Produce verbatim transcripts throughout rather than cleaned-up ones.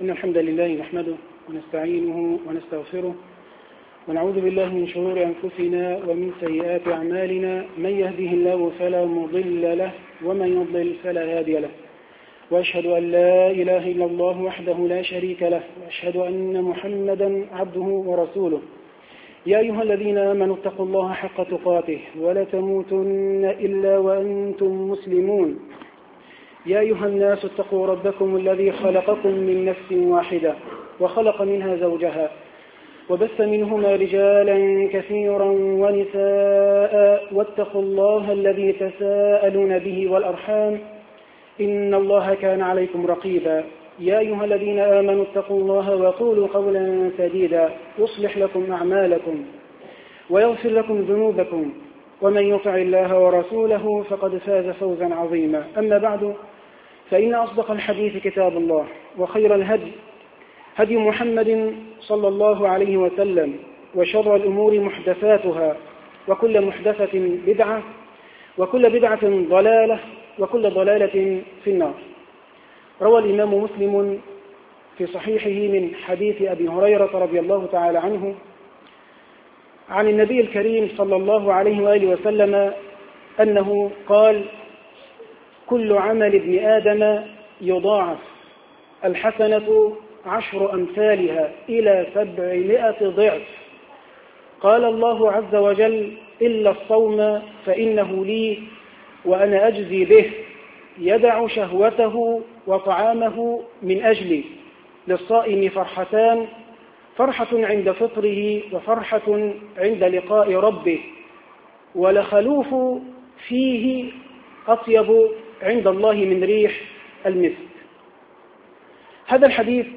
إن الحمد لله نحمده ونستعينه ونستغفره ونعوذ بالله من شرور أنفسنا ومن سيئات أعمالنا، من يهده الله فلا مضل له ومن يضلل فلا هادي له، وأشهد أن لا إله إلا الله وحده لا شريك له، وأشهد أن محمدا عبده ورسوله. يا أيها الذين آمنوا اتقوا الله حق تقاته ولا تموتن إلا وأنتم مسلمون. يا أيها الناس اتقوا ربكم الذي خلقكم من نفس واحدة وخلق منها زوجها وبث منهما رجالا كثيرا ونساء، واتقوا الله الذي تساءلون به والأرحام إن الله كان عليكم رقيبا. يا أيها الذين آمنوا اتقوا الله وقولوا قولا سديدا يصلح لكم أعمالكم ويغفر لكم ذنوبكم، ومن يطع الله ورسوله فقد فاز فوزا عظيما. أما بعد، فإن أصدق الحديث كتاب الله، وخير الهدي هدي محمد صلى الله عليه وسلم، وشر الأمور محدثاتها، وكل محدثة بدعة، وكل بدعة ضلالة، وكل ضلالة في النار. روى الإمام مسلم في صحيحه من حديث أبي هريرة رضي الله تعالى عنه عن النبي الكريم صلى الله عليه وآله وسلم أنه قال: كل عمل ابن آدم يضاعف، الحسنة عشر أمثالها إلى سبعمائة ضعف. قال الله عز وجل: إلا الصوم فإنه لي وأنا أجزي به، يدع شهوته وطعامه من أجلي. للصائم فرحتان، فرحة عند فطره وفرحة عند لقاء ربه، ولخلوف فيه أطيب عند الله من ريح المسك. هذا الحديث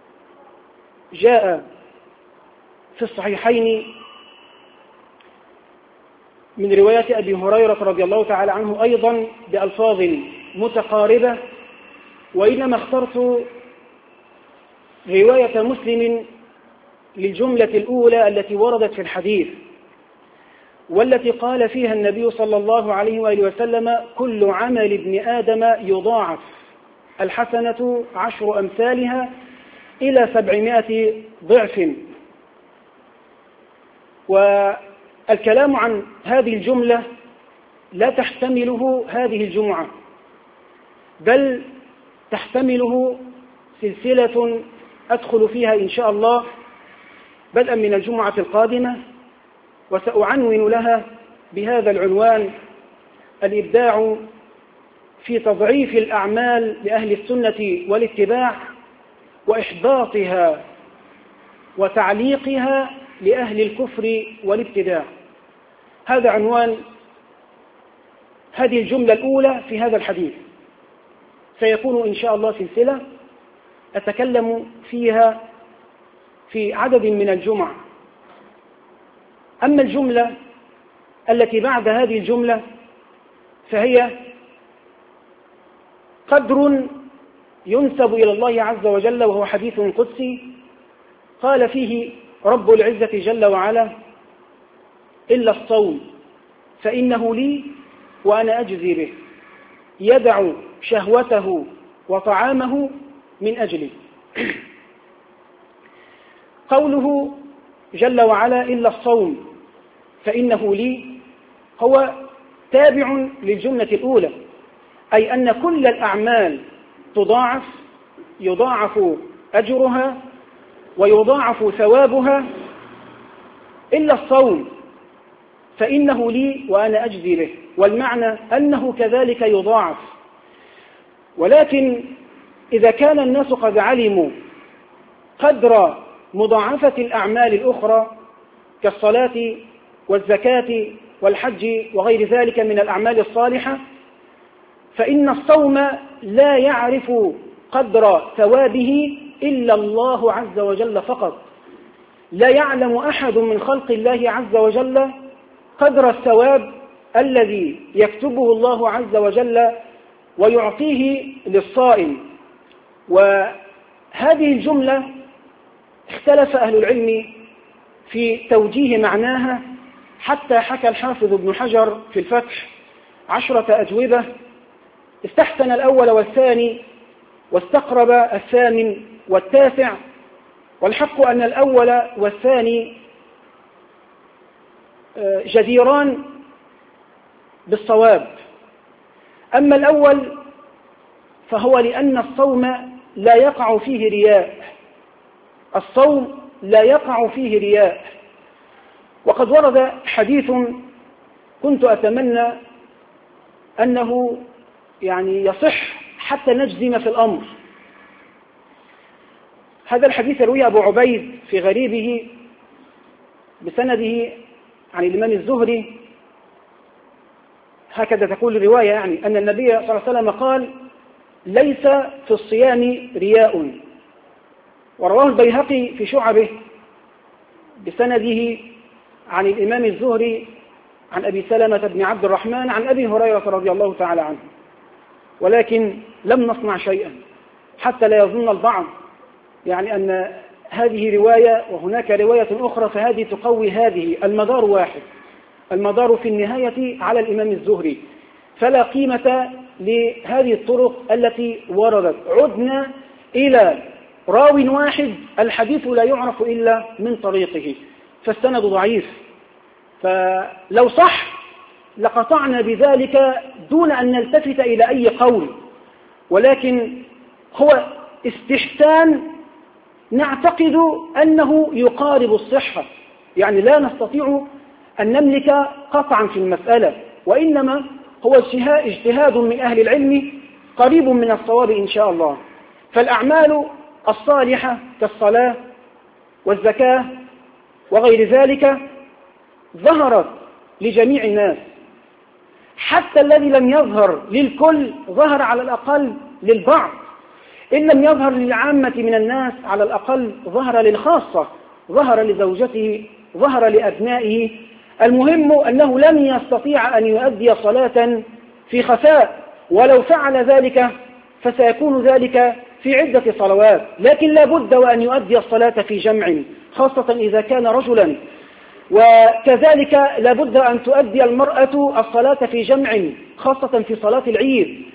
جاء في الصحيحين من رواية أبي هريرة رضي الله تعالى عنه أيضا بألفاظ متقاربة، وإنما اخترت رواية مسلم للجملة الأولى التي وردت في الحديث، والتي قال فيها النبي صلى الله عليه وآله وسلم: كل عمل ابن آدم يضاعف، الحسنة عشر أمثالها إلى سبعمائة ضعف. والكلام عن هذه الجملة لا تحتمله هذه الجمعة، بل تحتمله سلسلة أدخل فيها إن شاء الله بدءا من الجمعة القادمة، وسأعنون لها بهذا العنوان: الإبداع في تضعيف الأعمال لأهل السنة والاتباع، وإحباطها وتعليقها لأهل الكفر والابتداع. هذا عنوان هذه الجملة الأولى في هذا الحديث. سيكون إن شاء الله سلسلة أتكلم فيها في عدد من الجمع. أما الجملة التي بعد هذه الجملة فهي قدر ينسب إلى الله عز وجل، وهو حديث قدسي قال فيه رب العزة جل وعلا: إلا الصوم فإنه لي وأنا أجزي به، يدع شهوته وطعامه من أجلي. قوله جل وعلا إلا الصوم فإنه لي هو تابع للجملة الأولى، أي أن كل الأعمال تضاعف، يضاعف أجرها ويضاعف ثوابها، إلا الصوم فإنه لي وأنا أجزي به. والمعنى أنه كذلك يضاعف، ولكن إذا كان الناس قد علموا قدر مضاعفة الأعمال الأخرى كالصلاة والزكاة والحج وغير ذلك من الأعمال الصالحة، فإن الصوم لا يعرف قدر ثوابه إلا الله عز وجل فقط. لا يعلم أحد من خلق الله عز وجل قدر الثواب الذي يكتبه الله عز وجل ويعطيه للصائم. وهذه الجملة اختلف أهل العلم في توجيه معناها، حتى حكى الحافظ ابن حجر في الفتح عشرة أجوبة، استحسن الأول والثاني واستقرب الثامن والتاسع، والحق أن الأول والثاني جديران بالصواب. أما الأول فهو لأن الصوم لا يقع فيه رياء، الصوم لا يقع فيه رياء. وقد ورد حديث كنت أتمنى أنه يعني يصح حتى نجزم في الأمر. هذا الحديث روي أبو عبيد في غريبه بسنده عن الإمام الزهري، هكذا تقول الرواية، يعني أن النبي صلى الله عليه وسلم قال: ليس في الصيام رياء. ورواه البيهقي في شعبه بسنده عن الإمام الزهري عن أبي سلمة بن عبد الرحمن عن أبي هريرة رضي الله تعالى عنه. ولكن لم نصنع شيئا حتى لا يظن البعض يعني أن هذه رواية وهناك رواية أخرى فهذه تقوي هذه. المدار واحد، المدار في النهاية على الإمام الزهري، فلا قيمة لهذه الطرق التي وردت. عدنا إلى راو واحد، الحديث لا يعرف إلا من طريقه، فالسند ضعيف. فلو صح لقطعنا بذلك دون أن نلتفت إلى أي قول، ولكن هو استحسان نعتقد أنه يقارب الصحة، يعني لا نستطيع أن نملك قطعا في المسألة، وإنما هو اجتهاد من أهل العلم قريب من الصواب إن شاء الله. فالأعمال الصالحة كالصلاة والزكاة وغير ذلك ظهرت لجميع الناس، حتى الذي لم يظهر للكل ظهر على الأقل للبعض، إن لم يظهر للعامة من الناس على الأقل ظهر للخاصة، ظهر لزوجته، ظهر لأبنائه. المهم أنه لم يستطيع أن يؤدي صلاة في خفاء، ولو فعل ذلك فسيكون ذلك في عدة صلوات، لكن لا بد وأن يؤدي الصلاة في جمع، خاصة إذا كان رجلا. وكذلك لا بد أن تؤدي المرأة الصلاة في جمع، خاصة في صلاة العيد.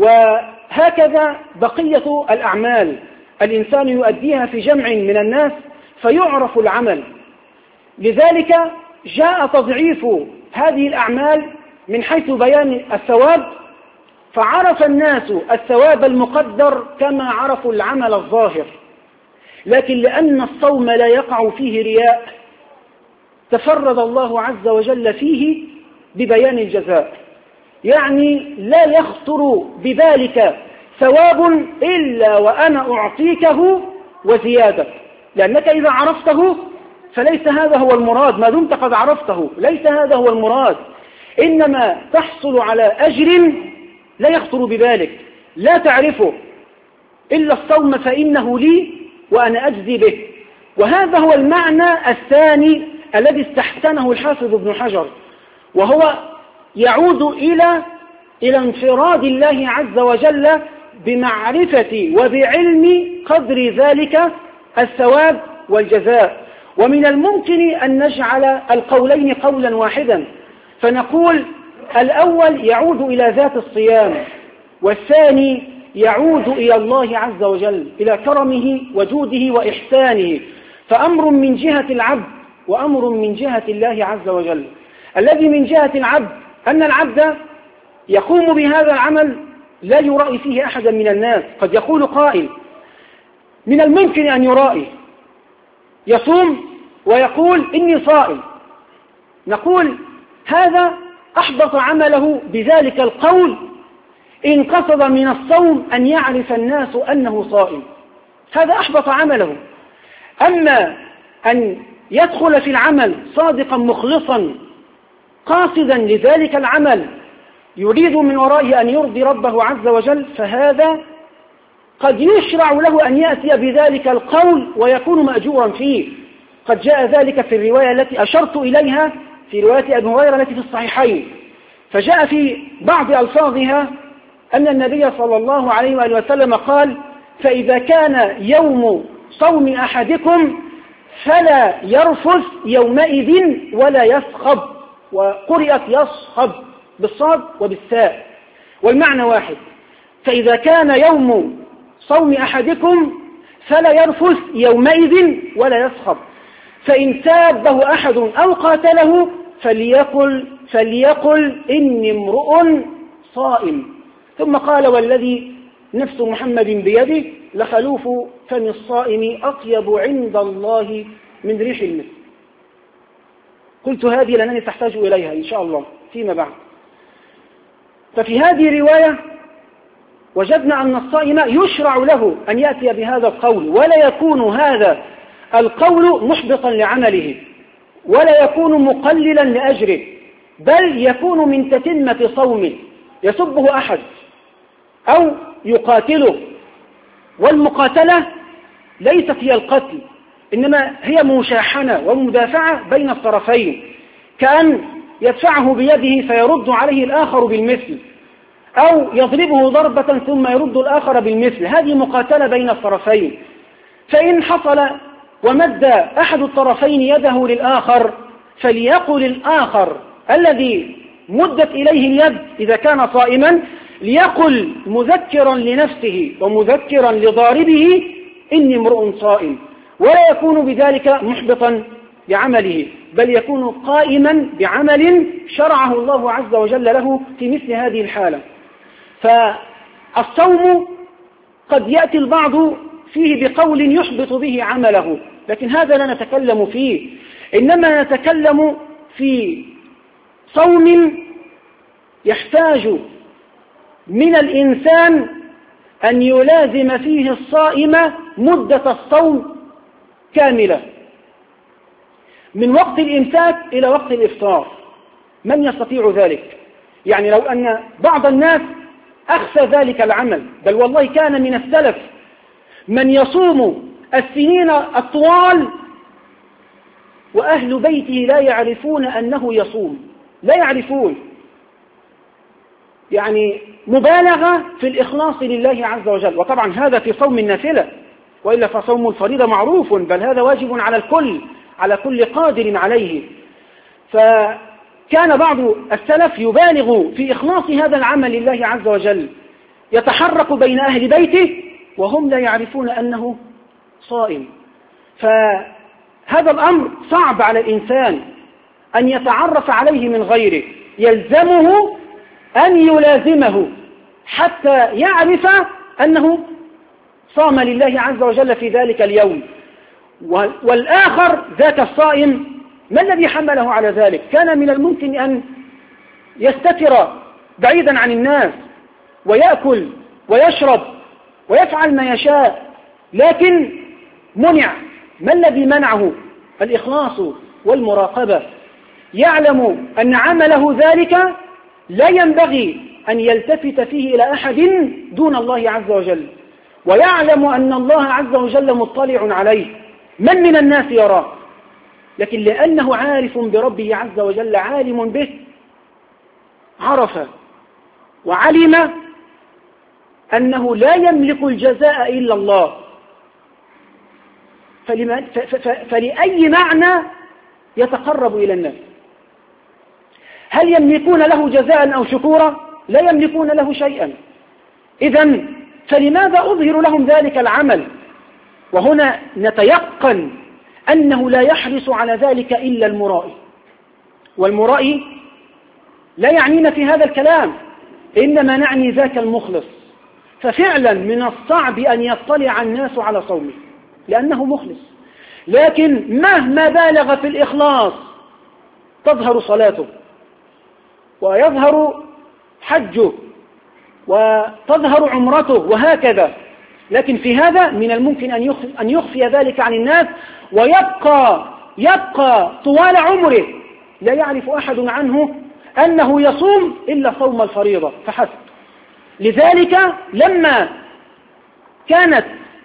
وهكذا بقية الأعمال الإنسان يؤديها في جمع من الناس فيعرف العمل. لذلك جاء تضعيف هذه الأعمال من حيث بيان الثواب، فعرف الناس الثواب المقدر كما عرفوا العمل الظاهر. لكن لأن الصوم لا يقع فيه رياء تفرد الله عز وجل فيه ببيان الجزاء، يعني لا يخطر بذلك ثواب إلا وأنا أعطيكه وزيادة، لأنك إذا عرفته فليس هذا هو المراد، ما دمت قد عرفته ليس هذا هو المراد، إنما تحصل على أجر لا يخطر بذلك، لا تعرفه إلا الصوم فإنه لي وأنا أجزي به. وهذا هو المعنى الثاني الذي استحسنه الحافظ ابن حجر، وهو يعود إلى إلى انفراد الله عز وجل بمعرفة وبعلم قدر ذلك الثواب والجزاء. ومن الممكن أن نجعل القولين قولا واحدا، فنقول الأول يعود إلى ذات الصيام، والثاني يعود إلى الله عز وجل، إلى كرمه وجوده وإحسانه. فأمر من جهة العبد وأمر من جهة الله عز وجل. الذي من جهة العبد أن العبد يقوم بهذا العمل لا يرائي فيه أحدا من الناس. قد يقول قائل من الممكن أن يرائي، يصوم ويقول إني صائم، نقول هذا أحبط عمله بذلك القول إن قصد من الصوم أن يعرف الناس أنه صائم، هذا أحبط عمله. أما أن يدخل في العمل صادقا مخلصا قاصدا لذلك العمل يريد من ورائه أن يرضي ربه عز وجل، فهذا قد يشرع له أن يأتي بذلك القول ويكون مأجورا فيه. قد جاء ذلك في الرواية التي أشرت إليها في رواية أبي هريرة التي في الصحيحين، فجاء في بعض ألفاظها أن النبي صلى الله عليه وآله وسلم قال: فإذا كان يوم صوم أحدكم فلا يرفث يومئذ ولا يصخب، وقرئت يصخب بالصاد وبالساء، والمعنى واحد. فإذا كان يوم صوم أحدكم فلا يرفث يومئذ ولا يسخط، فإن سابه أحد أو قاتله فليقل, فليقل إني امرؤ صائم. ثم قال والذي نفس محمد بيده لخلوف فم الصائم أطيب عند الله من ريح المسك. قلت هذه لأنني تحتاج إليها إن شاء الله فيما بعد. ففي هذه الرواية وجدنا أن الصائم يشرع له أن يأتي بهذا القول، ولا يكون هذا القول محبطا لعمله، ولا يكون مقللا لأجره، بل يكون من تتمة صومه. يسبه أحد أو يقاتله، والمقاتلة ليست هي القتل، إنما هي مشاحنة ومدافعة بين الطرفين، كأن يدفعه بيده فيرد عليه الآخر بالمثل، أو يضربه ضربة ثم يرد الآخر بالمثل. هذه مقاتلة بين الطرفين. فإن حصل ومد أحد الطرفين يده للآخر فليقل الآخر الذي مدت إليه اليد إذا كان صائما، ليقل مذكرا لنفسه ومذكرا لضاربه إني امرؤ صائم، ولا يكون بذلك محبطا بعمله، بل يكون قائما بعمل شرعه الله عز وجل له في مثل هذه الحالة. فالصوم قد يأتي البعض فيه بقول يحبط به عمله، لكن هذا لا نتكلم فيه، إنما نتكلم في صوم يحتاج من الإنسان أن يلازم فيه الصائم مدة الصوم كاملة، من وقت الإمساك إلى وقت الإفطار. من يستطيع ذلك؟ يعني لو أن بعض الناس أخفى ذلك العمل، بل والله كان من السلف من يصوم السنين الطوال وأهل بيته لا يعرفون أنه يصوم، لا يعرفون، يعني مبالغة في الإخلاص لله عز وجل. وطبعا هذا في صوم النافلة، وإلا فصوم الفريضة معروف، بل هذا واجب على الكل، على كل قادر عليه. فكان بعض السلف يبالغ في إخلاص هذا العمل لله عز وجل، يتحرك بين أهل بيته وهم لا يعرفون أنه صائم. فهذا الأمر صعب على الإنسان أن يتعرف عليه من غيره، يلزمه أن يلازمه حتى يعرف أنه صام لله عز وجل في ذلك اليوم. والآخر ذاك الصائم ما الذي حمله على ذلك؟ كان من الممكن أن يستتر بعيدا عن الناس ويأكل ويشرب ويفعل ما يشاء، لكن منع. ما الذي منعه؟ الإخلاص والمراقبة. يعلم أن عمله ذلك لا ينبغي أن يلتفت فيه إلى أحد دون الله عز وجل، ويعلم أن الله عز وجل مطلع عليه، من من الناس يراه، لكن لأنه عارف بربه عز وجل، عالم به، عرف وعلم أنه لا يملك الجزاء إلا الله. فلأي معنى يتقرب إلى الناس؟ هل يملكون له جزاء أو شكورا؟ لا يملكون له شيئا. إذن فلماذا أظهر لهم ذلك العمل؟ وهنا نتيقن أنه لا يحرص على ذلك إلا المرائي، والمرائي لا يعنينا في هذا الكلام، إنما نعني ذاك المخلص. ففعلا من الصعب أن يطلع الناس على صومه لأنه مخلص، لكن مهما بالغ في الإخلاص تظهر صلاته ويظهر حجه وتظهر عمرته وهكذا. لكن في هذا من الممكن أن يخفي ذلك عن الناس، ويبقى يبقى طوال عمره لا يعرف أحد عنه أنه يصوم إلا صوم الفريضة فحسب. لذلك لما كانت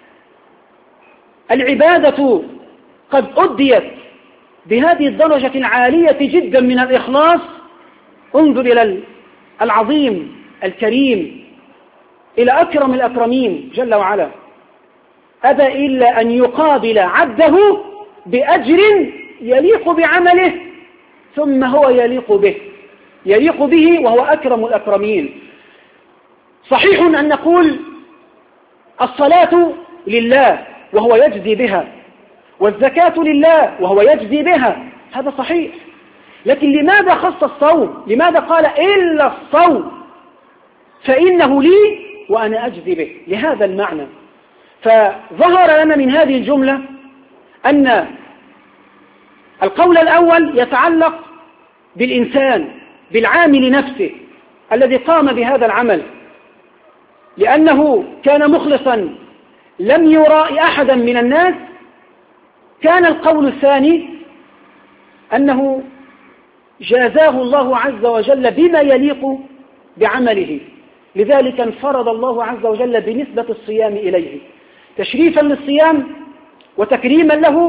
العبادة قد أديت بهذه الدرجة العالية جدا من الإخلاص، انظر إلى العظيم الكريم، إلى أكرم الأكرمين جل وعلا، أبى إلا أن يقابل عبده بأجر يليق بعمله، ثم هو يليق به يليق به وهو أكرم الأكرمين. صحيح أن نقول الصلاة لله وهو يجزي بها، والزكاة لله وهو يجزي بها، هذا صحيح. لكن لماذا خص الصوم؟ لماذا قال إلا الصوم فإنه لي وأنا أجزي به؟ لهذا المعنى. فظهر لنا من هذه الجملة أن القول الأول يتعلق بالإنسان، بالعامل نفسه الذي قام بهذا العمل لأنه كان مخلصا لم يرائي أحدا من الناس. كان القول الثاني أنه جازاه الله عز وجل بما يليق بعمله، لذلك انفرد الله عز وجل بنسبة الصيام إليه تشريفا للصيام وتكريما له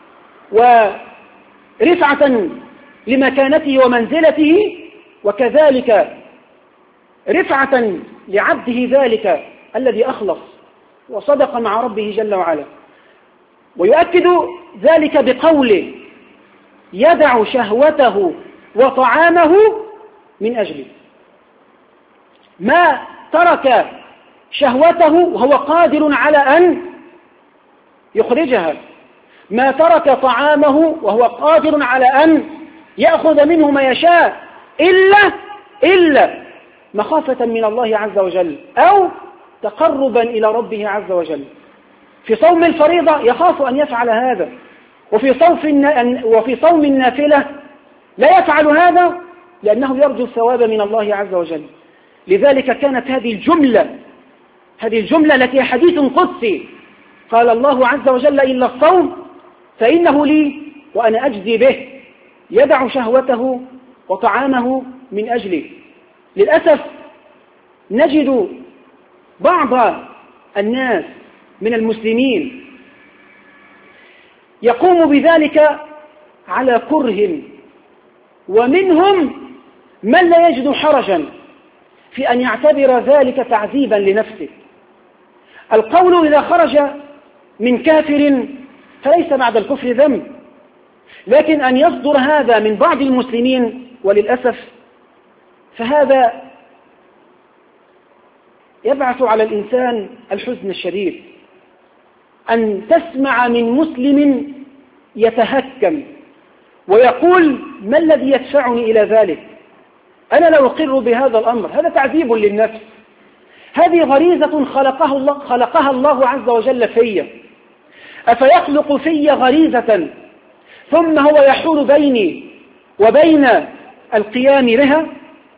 ورفعة لمكانته ومنزلته، وكذلك رفعة لعبده ذلك الذي أخلص وصدق مع ربه جل وعلا. ويؤكد ذلك بقوله يدع شهوته وطعامه من أجله، ما ترك شهوته وهو قادر على أن يخرجها، ما ترك طعامه وهو قادر على أن يأخذ منه ما يشاء إلا إلا مخافة من الله عز وجل أو تقربا إلى ربه عز وجل. في صوم الفريضة يخاف أن يفعل هذا، وفي صوم وفي صوم النافلة لا يفعل هذا لأنه يرجو الثواب من الله عز وجل. لذلك كانت هذه الجملة هذه الجملة التي حديث قدسي قال الله عز وجل إلا الصوم فإنه لي وأنا أجزي به، يدع شهوته وطعامه من أجله. للأسف نجد بعض الناس من المسلمين يقوم بذلك على كره، ومنهم من لا يجد حرجا في أن يعتبر ذلك تعذيبا لنفسه. القول إذا خرج من كافر فليس بعد الكفر ذنب، لكن أن يصدر هذا من بعض المسلمين وللأسف فهذا يبعث على الإنسان الحزن الشديد، أن تسمع من مسلم يتهكم ويقول ما الذي يدفعني إلى ذلك؟ أنا لا أقر بهذا الأمر، هذا تعذيب للنفس، هذه غريزة خلقها الله, خلقها الله عز وجل في، أفيخلق في غريزة ثم هو يحول بيني وبين القيام بها؟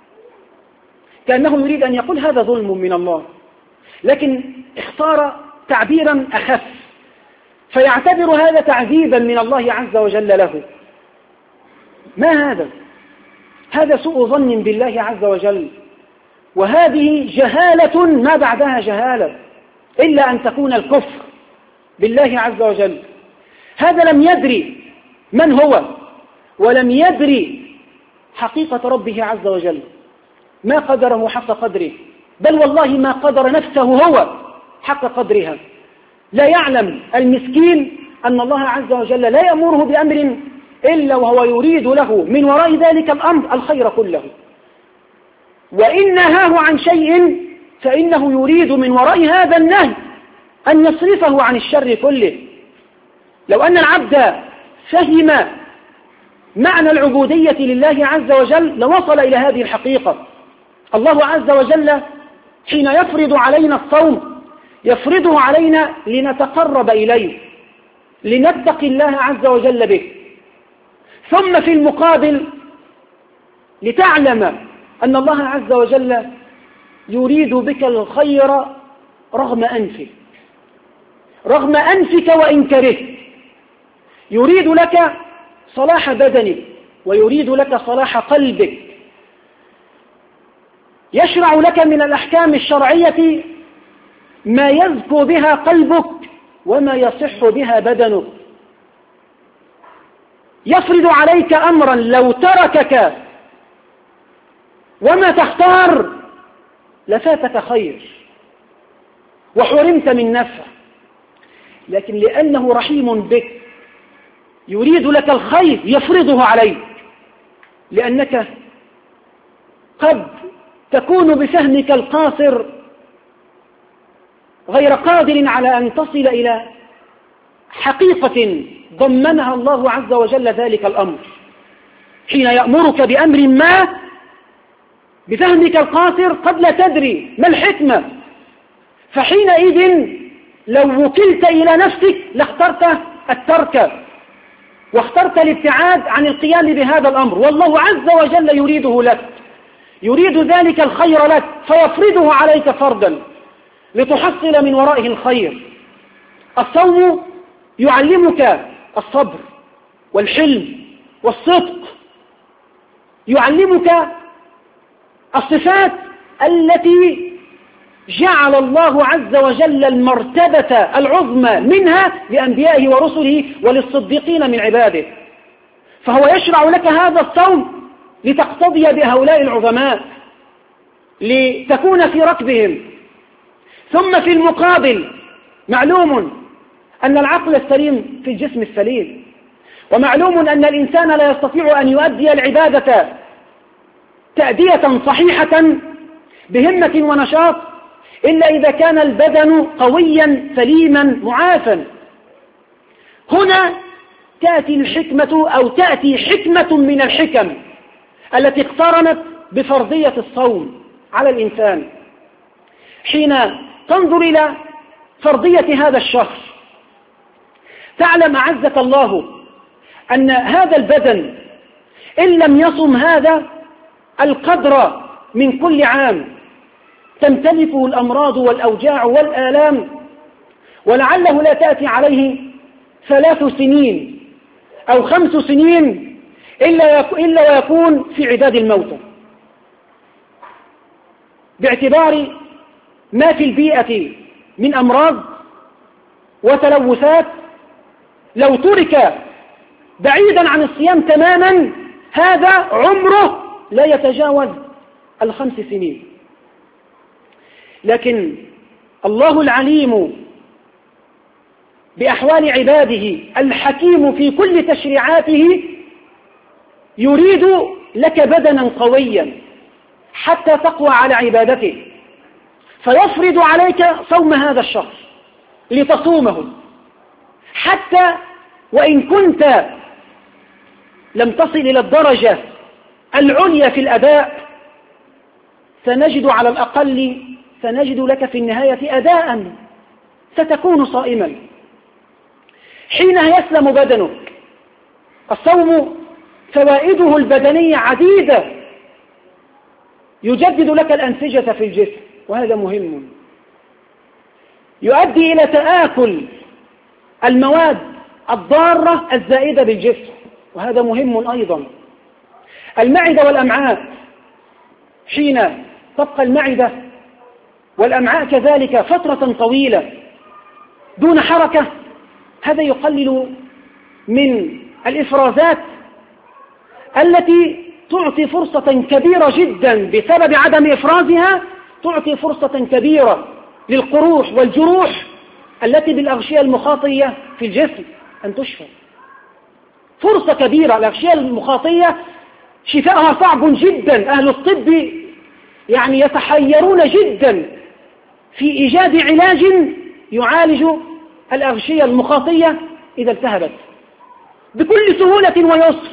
كأنه يريد أن يقول هذا ظلم من الله، لكن اختار تعبيرا أخف فيعتبر هذا تعذيبا من الله عز وجل له. ما هذا؟ هذا سوء ظن بالله عز وجل، وهذه جهالة ما بعدها جهالة إلا أن تكون الكفر بالله عز وجل. هذا لم يدري من هو ولم يدري حقيقة ربه عز وجل، ما قدره حق قدره، بل والله ما قدر نفسه هو حق قدرها. لا يعلم المسكين أن الله عز وجل لا يأمره بأمر إلا وهو يريد له من وراء ذلك الأمر الخير كله، وإن نهاه عن شيء فإنه يريد من وراء هذا النهي أن يصرفه عن الشر كله. لو أن العبد فهم معنى العبودية لله عز وجل لوصل إلى هذه الحقيقة. الله عز وجل حين يفرض علينا الصوم يفرضه علينا لنتقرب إليه، لنتقي الله عز وجل به، ثم في المقابل لتعلم أن الله عز وجل يريد بك الخير رغم أنفك رغم أنفك وإن كرهت، يريد لك صلاح بدنك ويريد لك صلاح قلبك، يشرع لك من الأحكام الشرعية ما يزكو بها قلبك وما يصح بها بدنك، يفرض عليك أمرا لو تركك وما تختار لفاتك خير وحرمت من نفع، لكن لأنه رحيم بك يريد لك الخير يفرضه عليك، لأنك قد تكون بفهمك القاصر غير قادر على أن تصل إلى حقيقة ضمنها الله عز وجل ذلك الأمر. حين يأمرك بأمر ما بفهمك القاصر قد لا تدري ما الحكمة، فحينئذ لو وكلت إلى نفسك لاخترت الترك واخترت الابتعاد عن القيام بهذا الأمر، والله عز وجل يريده لك، يريد ذلك الخير لك فيفرضه عليك فرضا لتحصل من ورائه الخير. الصوم يعلمك الصبر والحلم والصدق، يعلمك الصفات التي جعل الله عز وجل المرتبة العظمى منها لأنبيائه ورسله وللصديقين من عباده، فهو يشرع لك هذا الصوم لتقتضي بهؤلاء العظماء، لتكون في ركبهم. ثم في المقابل معلوم أن العقل السليم في الجسم السليم، ومعلوم أن الإنسان لا يستطيع أن يؤدي العبادة تأدية صحيحة بهمة ونشاط إلا إذا كان البدن قويا سليما معافا. هنا تأتي الحكمة أو تأتي حكمة من الحكم التي اقترنت بفرضية الصوم على الإنسان. حين تنظر إلى فرضية هذا الشهر تعلم أعزك الله أن هذا البدن إن لم يصم هذا القدر من كل عام تمتلكه الأمراض والأوجاع والآلام، ولعله لا تأتي عليه ثلاث سنين أو خمس سنين إلا ويكون في عداد الموتى، باعتبار ما في البيئة من أمراض وتلوثات. لو ترك بعيدا عن الصيام تماما هذا عمره لا يتجاوز الخمس سنين. لكن الله العليم بأحوال عباده الحكيم في كل تشريعاته يريد لك بدنا قويا حتى تقوى على عبادته، فيفرض عليك صوم هذا الشهر لتصومه، حتى وإن كنت لم تصل إلى الدرجة العليا في الأداء سنجد على الأقل سنجد لك في النهاية أداء ستكون صائما حينها يسلم بدنك. الصوم فوائده البدنية عديدة، يجدد لك الأنسجة في الجسم وهذا مهم، يؤدي إلى تآكل المواد الضارة الزائدة بالجسم وهذا مهم أيضا. المعدة والأمعاء حين تبقى المعدة والأمعاء كذلك فترة طويلة دون حركة هذا يقلل من الإفرازات التي تعطي فرصة كبيرة جدا بسبب عدم إفرازها، تعطي فرصة كبيرة للقروح والجروح التي بالأغشية المخاطية في الجسم أن تشفى. فرصة كبيرة، الأغشية المخاطية شفاءها صعب جدا، أهل الطب يعني يتحيرون جدا في إيجاد علاج يعالج الأغشية المخاطية إذا التهبت بكل سهولة ويسر.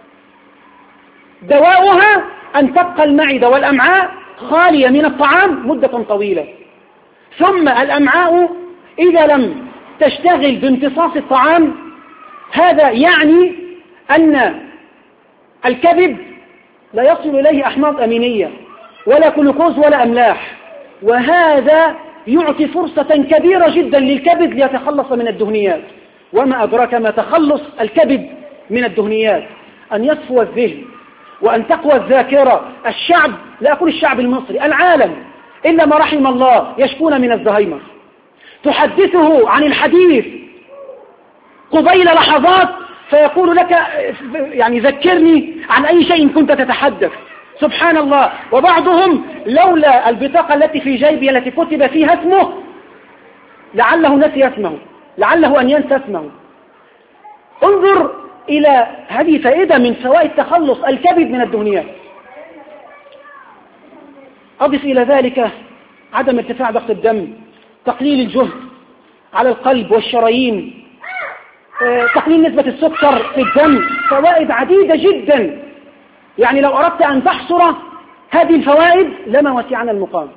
دواؤها أن تبقى المعدة والأمعاء خالية من الطعام مدة طويلة، ثم الأمعاء إذا لم تشتغل بامتصاص الطعام هذا يعني أن الكبد لا يصل إليه أحماض أمينية ولا جلوكوز ولا أملاح، وهذا يعطي فرصة كبيرة جدا للكبد ليتخلص من الدهنيات. وما أدراك ما تخلص الكبد من الدهنيات؟ أن يصفو الذهن وأن تقوى الذاكرة. الشعب، لا أقول الشعب المصري، العالم إلا ما رحم الله يشكون من الزهايمر، تحدثه عن الحديث قبيل لحظات فيقول لك يعني ذكرني عن أي شيء كنت تتحدث. سبحان الله. وبعضهم لولا البطاقة التي في جيبه التي كتب فيها اسمه لعله نسي اسمه، لعله أن ينسى اسمه. انظر إلى هذه فائدة من فوائد تخلص الكبد من الدهنيات. أضف إلى ذلك عدم ارتفاع ضغط الدم تقليل الجهد على القلب والشرايين، تقليل نسبة السكر في الدم، فوائد عديدة جدا. يعني لو أردت أن تحصر هذه الفوائد لما وسعنا المقام.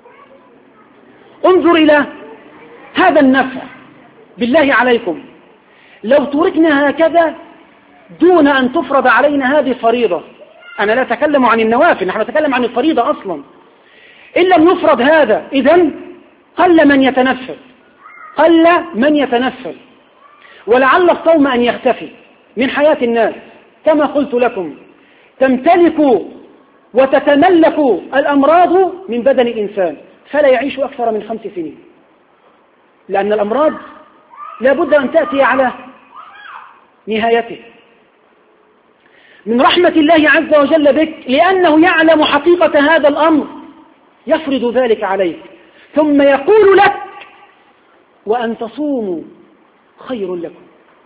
انظر إلى هذا النفع بالله عليكم، لو تركنا هكذا دون أن تفرض علينا هذه فريضة، أنا لا أتكلم عن النوافل، نحن نتكلم عن الفريضة أصلا. إن لم يفرض هذا إذن قل من يتنفل، قل من يتنفل، ولعل الصوم أن يختفي من حياة الناس. كما قلت لكم تمتلك وتتملك الأمراض من بدن الإنسان، فلا يعيش أكثر من خمس سنين، لأن الأمراض لا بد أن تأتي على نهايته. من رحمة الله عز وجل بك لأنه يعلم حقيقة هذا الأمر يفرض ذلك عليك، ثم يقول لك وأن تصوموا خير لكم،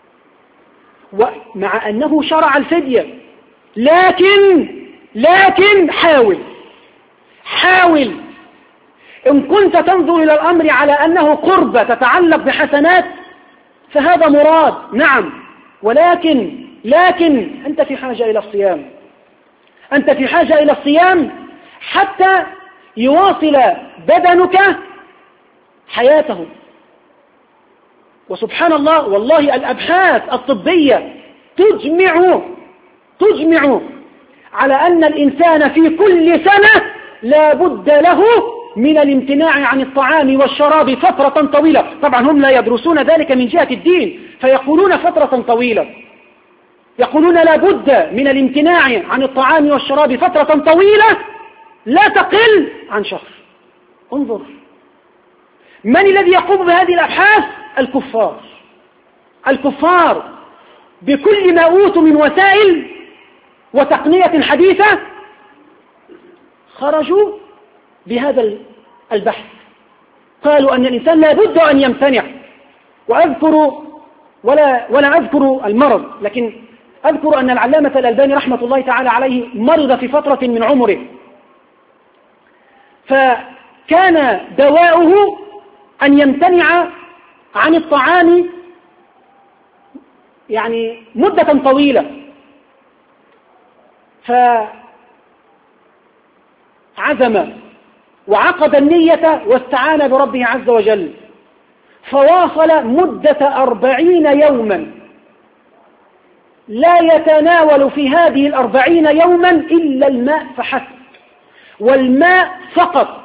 ومع أنه شرع الفدية، لكن لكن حاول حاول إن كنت تنظر إلى الأمر على أنه قربة تتعلق بحسنات فهذا مراد، نعم، ولكن لكن أنت في حاجة إلى الصيام، أنت في حاجة إلى الصيام حتى يواصل بدنك حياته. وسبحان الله، والله الأبحاث الطبية تجمع تجمع على أن الإنسان في كل سنة لا بد له من الامتناع عن الطعام والشراب فترة طويلة. طبعا هم لا يدرسون ذلك من جهة الدين فيقولون فترة طويلة، يقولون لا بد من الامتناع عن الطعام والشراب فترة طويلة لا تقل عن شهر. انظر من الذي يقوم بهذه الأبحاث؟ الكفار. الكفار بكل ما أوتوا من وسائل وتقنية حديثة خرجوا بهذا البحث، قالوا أن الإنسان لا بد أن يمتنع. وأذكر ولا, ولا أذكر المرض، لكن أذكر أن العلامة الألباني رحمة الله تعالى عليه مرض في فترة من عمره، فكان دواؤه أن يمتنع عن الطعام يعني مدة طويلة، فعزم وعقد النية واستعان بربه عز وجل، فواصل مدة أربعين يوما لا يتناول في هذه الأربعين يوما إلا الماء فحسب، والماء فقط،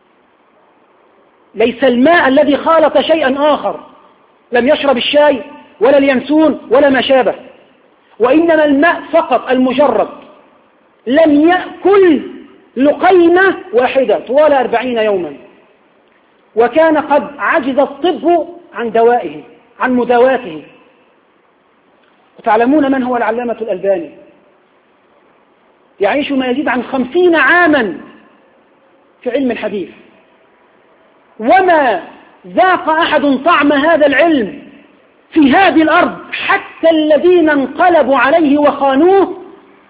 ليس الماء الذي خالط شيئا آخر، لم يشرب الشاي ولا اليانسون ولا ما شابه، وإنما الماء فقط المجرد، لم يأكل لقيمة واحدة طوال أربعين يوما. وكان قد عجز الطب عن دوائه عن مداواته. وتعلمون من هو العلامة الألباني؟ يعيش ما يزيد عن خمسين عاما في علم الحديث، وما ذاق أحد طعم هذا العلم في هذه الأرض حتى الذين انقلبوا عليه وخانوه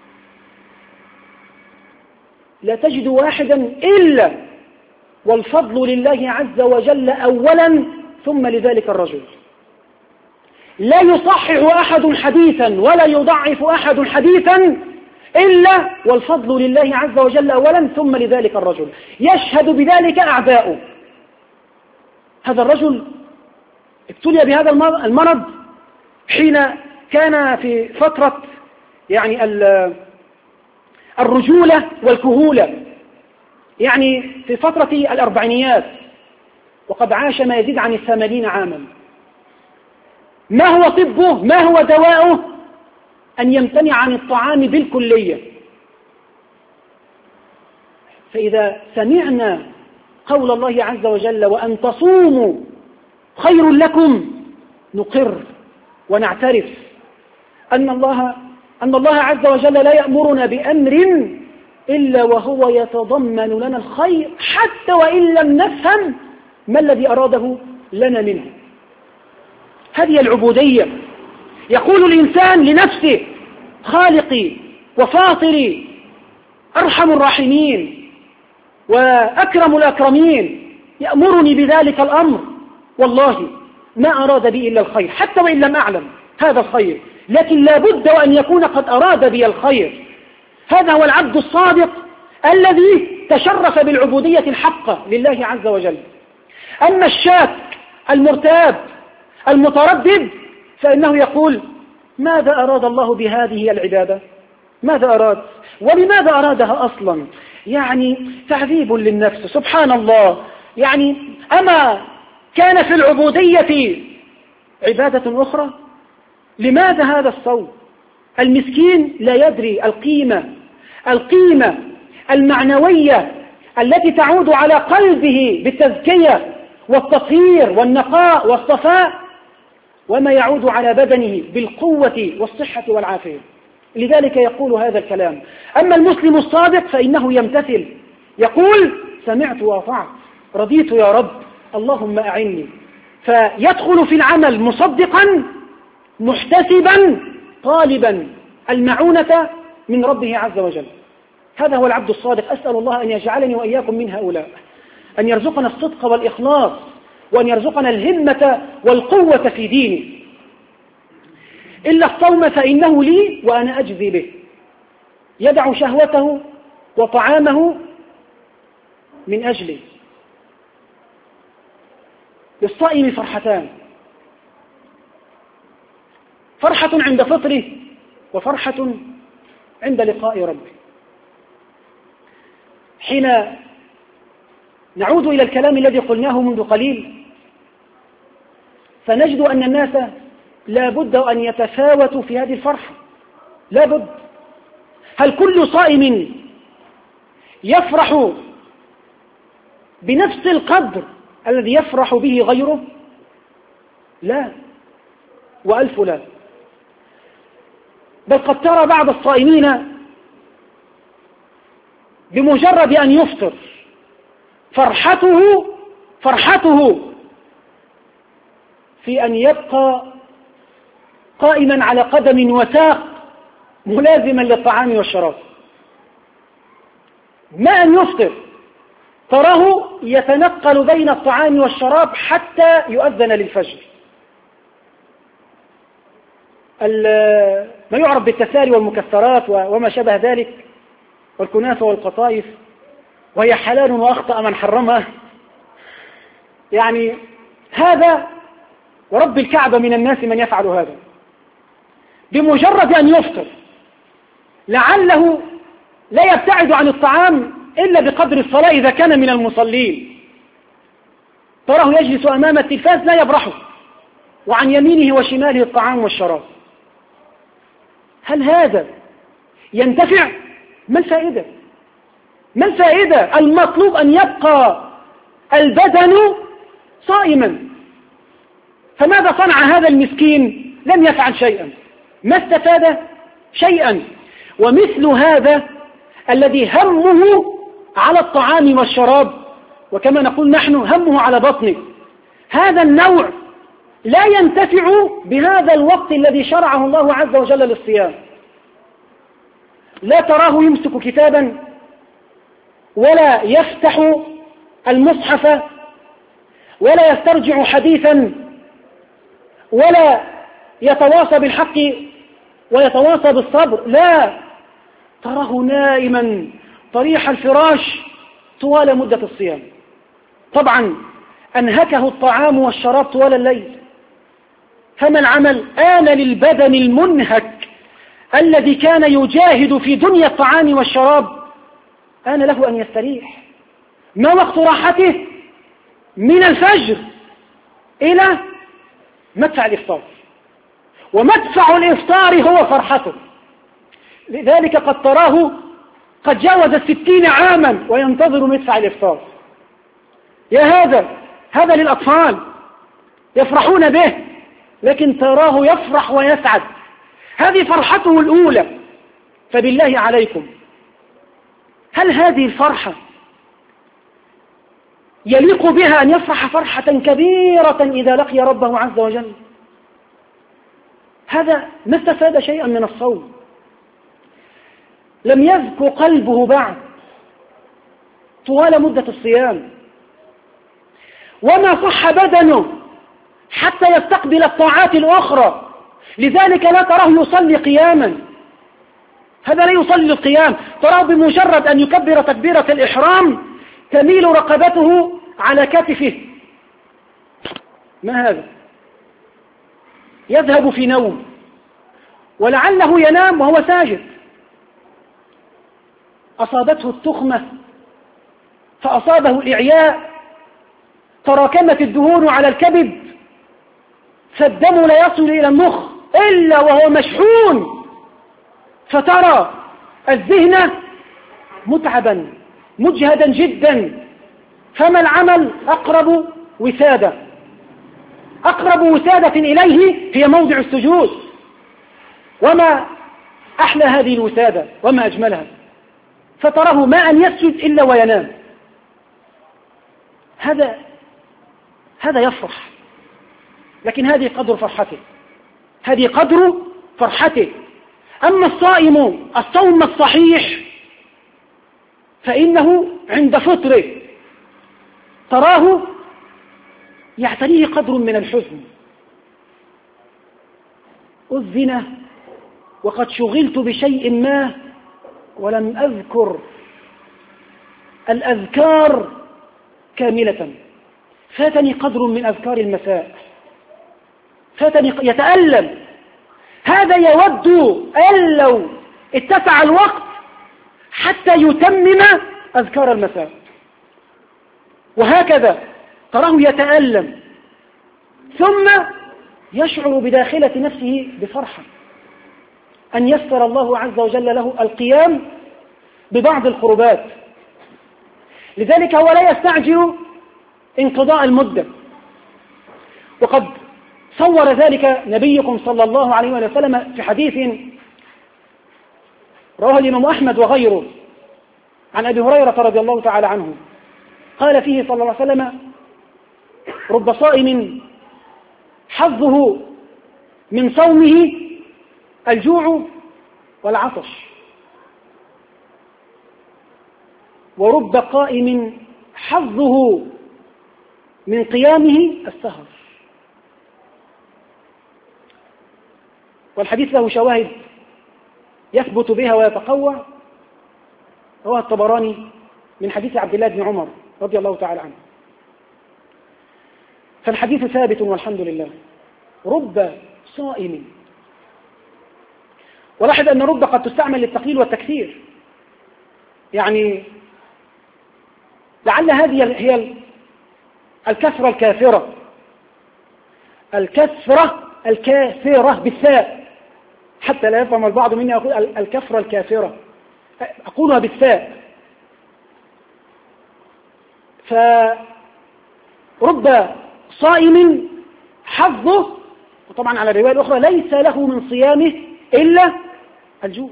لا تجد واحدا إلا والفضل لله عز وجل أولا ثم لذلك الرجل. لا يصحح أحد حديثا ولا يضعف أحد حديثا إلا والفضل لله عز وجل أولا ثم لذلك الرجل، يشهد بذلك أعداؤه. هذا الرجل ابتلي بهذا المرض حين كان في فترة يعني الرجولة والكهولة، يعني في فترة الأربعينيات، وقد عاش ما يزيد عن الثمانين عاما. ما هو طبه؟ ما هو دواؤه؟ أن يمتنع عن الطعام بالكلية. فإذا سمعنا قول الله عز وجل وأن تصوموا خير لكم نقر ونعترف أن الله أن الله عز وجل لا يأمرنا بأمر إلا وهو يتضمن لنا الخير حتى وإن لم نفهم ما الذي أراده لنا منه. هذه العبودية. يقول الإنسان لنفسه خالقي وفاطري أرحم الراحمين وأكرم الأكرمين، يأمرني بذلك الأمر والله ما أراد بي إلا الخير، حتى وإن لم أعلم هذا الخير، لكن لا بد أن يكون قد أراد بي الخير. هذا هو العبد الصادق الذي تشرف بالعبودية الحقة لله عز وجل. أما الشاك المرتاب المتردد فإنه يقول ماذا أراد الله بهذه العبادة؟ ماذا أراد؟ ولماذا أرادها أصلا؟ يعني تعذيب للنفس، سبحان الله. يعني أما كان في العبودية عبادة أخرى؟ لماذا هذا الصوت؟ المسكين لا يدري القيمة القيمة المعنوية التي تعود على قلبه بالتزكية والتطهير والنقاء والصفاء، وما يعود على بدنه بالقوة والصحة والعافية. لذلك يقول هذا الكلام. أما المسلم الصادق فإنه يمتثل، يقول سمعت وأطعت، رضيت يا رب، اللهم أعني. فيدخل في العمل مصدقا محتسبا طالبا المعونة من ربه عز وجل. هذا هو العبد الصادق. أسأل الله أن يجعلني وإياكم من هؤلاء، أن يرزقنا الصدق والإخلاص، وأن يرزقنا الهمة والقوة في دينه. إلا الصوم فإنه لي وأنا أجزي به. يدع شهوته وطعامه من أجلي. للصائم فرحتان، فرحة عند فطره وفرحة عند لقاء ربه. حين نعود إلى الكلام الذي قلناه منذ قليل فنجد أن الناس لا بد أن يتفاوتوا في هذه الفرحة، لا بد. هل كل صائم يفرح بنفس القدر الذي يفرح به غيره؟ لا، وألف لا. بل قد ترى بعض الصائمين بمجرد أن يفطر فرحته فرحته في أن يبقى قائما على قدم وساق ملازما للطعام والشراب. ما أن يفطر تراه يتنقل بين الطعام والشراب حتى يؤذن للفجر. ما يعرف بالتساري والمكسرات وما شابه ذلك والكنافة والقطايف، وهي حلال وأخطأ من حرمها. يعني هذا ورب الكعبة من الناس من يفعل هذا بمجرد أن يفطر، لعله لا يبتعد عن الطعام إلا بقدر الصلاة إذا كان من المصلين. تراه يجلس أمام التلفاز لا يبرحه، وعن يمينه وشماله الطعام والشراب. هل هذا ينتفع؟ ما الفائدة؟ ما الفائدة؟ المطلوب أن يبقى البدن صائما. فماذا صنع هذا المسكين؟ لم يفعل شيئا، ما استفاد شيئا. ومثل هذا الذي همه على الطعام والشراب، وكما نقول نحن همه على بطنه، هذا النوع لا ينتفع بهذا الوقت الذي شرعه الله عز وجل للصيام. لا تراه يمسك كتابا ولا يفتح المصحف ولا يسترجع حديثا ولا يتواصى بالحق ويتواصى بالصبر، لا، تراه نائما طريح الفراش طوال مدة الصيام. طبعا أنهكه الطعام والشراب طوال الليل. فما العمل؟ آن للبدن المنهك الذي كان يجاهد في دنيا الطعام والشراب، آن له أن يستريح. ما وقت راحته؟ من الفجر إلى مدفع الإفطار، ومدفع الإفطار هو فرحته. لذلك قد تراه قد جاوز الستين عاما وينتظر مدفع الإفطار. يا هذا هذا للأطفال يفرحون به، لكن تراه يفرح ويسعد، هذه فرحته الأولى. فبالله عليكم، هل هذه الفرحة يليق بها أن يفرح فرحة كبيرة إذا لقي ربه عز وجل؟ هذا ما استفاد شيئا من الصوم، لم يذك قلبه بعد طوال مدة الصيام. وما صح بدنه حتى يستقبل الطاعات الأخرى. لذلك لا تراه يصلي قياما، هذا لا يصلي القيام، تراه بمجرد أن يكبر تكبيرة الإحرام تميل رقبته على كتفه. ما هذا؟ يذهب في نوم، ولعله ينام وهو ساجد. أصابته التخمة فأصابه الإعياء، تراكمت الدهون على الكبد، فالدم لا يصل إلى المخ إلا وهو مشحون، فترى الذهن متعبا مجهدا جدا. فما العمل؟ أقرب وسادة، أقرب وسادة إليه هي موضع السجود. وما أحلى هذه الوسادة وما أجملها، فتراه ما أن يسجد إلا وينام. هذا هذا يفرح، لكن هذه قدر فرحته، هذه قدر فرحته. أما الصائم الصوم الصحيح فإنه عند فطره تراه يعتريه قدر من الحزن. أذن وقد شغلت بشيء ما ولم أذكر الأذكار كاملة، فاتني قدر من أذكار المساء، فاتني، يتألم. هذا يود أن لو اتسع الوقت حتى يتمم أذكار المساء، وهكذا تراه يتألم، ثم يشعر بداخلة نفسه بفرحة أن يسر الله عز وجل له القيام ببعض القربات. لذلك هو لا يستعجل انقضاء المدة، وقد صور ذلك نبيكم صلى الله عليه وسلم في حديث رواه الإمام أحمد وغيره عن أبي هريرة رضي الله تعالى عنه، قال فيه صلى الله عليه وسلم: رب صائم حظه من صومه الجوع والعطش، ورب قائم حظه من قيامه السهر. والحديث له شواهد يثبت بها ويتقوى، رواه الطبراني من حديث عبد الله بن عمر رضي الله تعالى عنه. فالحديث ثابت والحمد لله. رب صائم، ولاحظ أن رب قد تستعمل للتقليل والتكثير، يعني لعل هذه هي الكثرة الكافرة، الكثرة الكافرة بالثاء، حتى لا يفهم البعض مني أقول الكثرة الكافرة، أقولها بالثاء. فرب صائم حظه، وطبعا على الرواية الأخرى ليس له من صيامه إلا الجوع،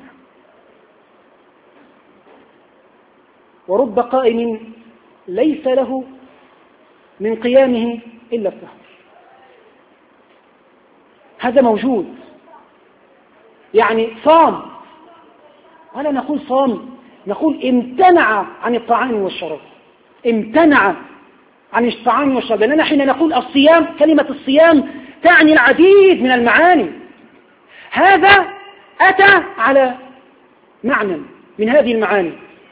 ورب قائم ليس له من قيامه إلا السهر. هذا موجود، يعني صام، ولا نقول صام، نقول امتنع عن الطعام والشراب، امتنع عن الطعام والشراب، لأننا حين نقول الصيام، كلمة الصيام تعني العديد من المعاني. هذا أتى على معنى من هذه المعاني،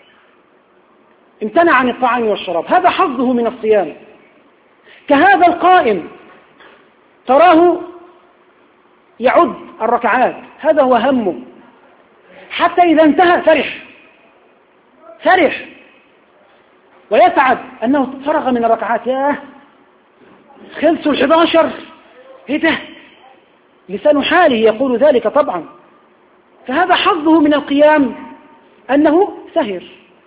امتنع عن الطعام والشراب، هذا حظه من الصيام. كهذا القائم تراه يعد الركعات، هذا هو همه، حتى إذا انتهى فرح فرح ويسعد أنه فرغ من الركعات. ياه، خلصوا الحادي عشر، ايه ده؟ لسان حاله يقول ذلك طبعا. فهذا حظه من القيام أنه سهر.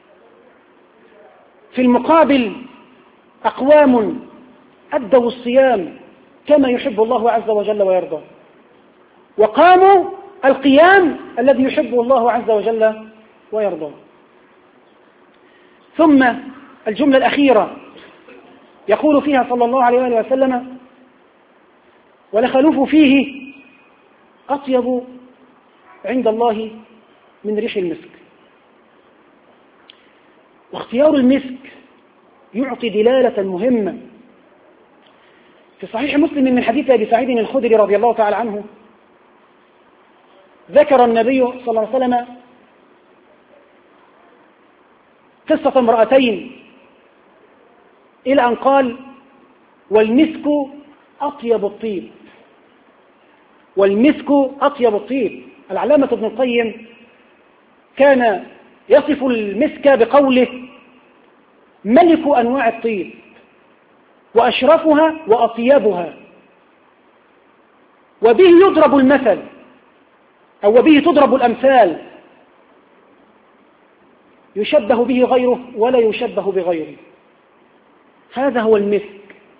في المقابل أقوام أدوا الصيام كما يحب الله عز وجل ويرضى، وقاموا القيام الذي يحبه الله عز وجل ويرضى. ثم الجملة الأخيرة يقول فيها صلى الله عليه وآله وسلم: ولخلوف فيه أطيب عند الله من ريح المسك. واختيار المسك يعطي دلالة مهمة في صحيح مسلم من حديث أبي سعيد الخدري رضي الله تعالى عنه ذكر النبي صلى الله عليه وسلم قصة امرأتين إلى أن قال والمسك أطيب الطيب، والمسك أطيب الطيب. العلامة ابن القيم كان يصف المسك بقوله ملك أنواع الطيب وأشرفها وأطيبها، وبه يضرب المثل أو وبه تضرب الأمثال، يشبه به غيره ولا يشبه بغيره. هذا هو المسك.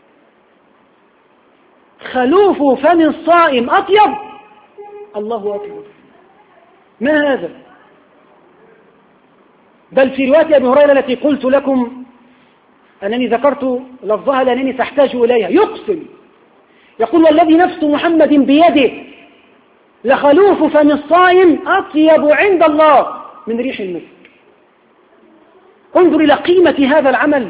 خلوف فم الصائم أطيب، الله أكبر، ما هذا؟ بل في رواية أبي هريرة التي قلت لكم أنني ذكرت لفظها لأنني سأحتاج إليها، يقسم يقول والذي نفس محمد بيده لخلوف فم الصائم أطيب عند الله من ريح المسك. انظر إلى قيمة هذا العمل،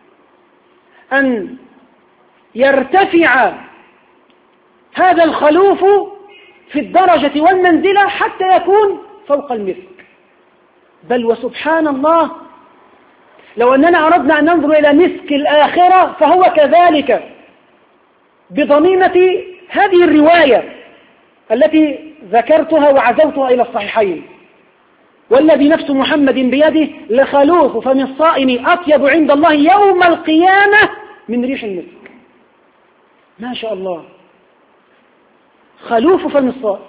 أن يرتفع هذا الخلوف في الدرجة والمنزلة حتى يكون فوق المسك. بل وسبحان الله لو أننا أردنا أن ننظر إلى مسك الآخرة فهو كذلك بضميمة هذه الرواية التي ذكرتها وعزوتها إلى الصحيحين، والذي نفس محمد بيده لخلوف فم الصائم أطيب عند الله يوم القيامة من ريح المسك. ما شاء الله، خلوف فم الصائم.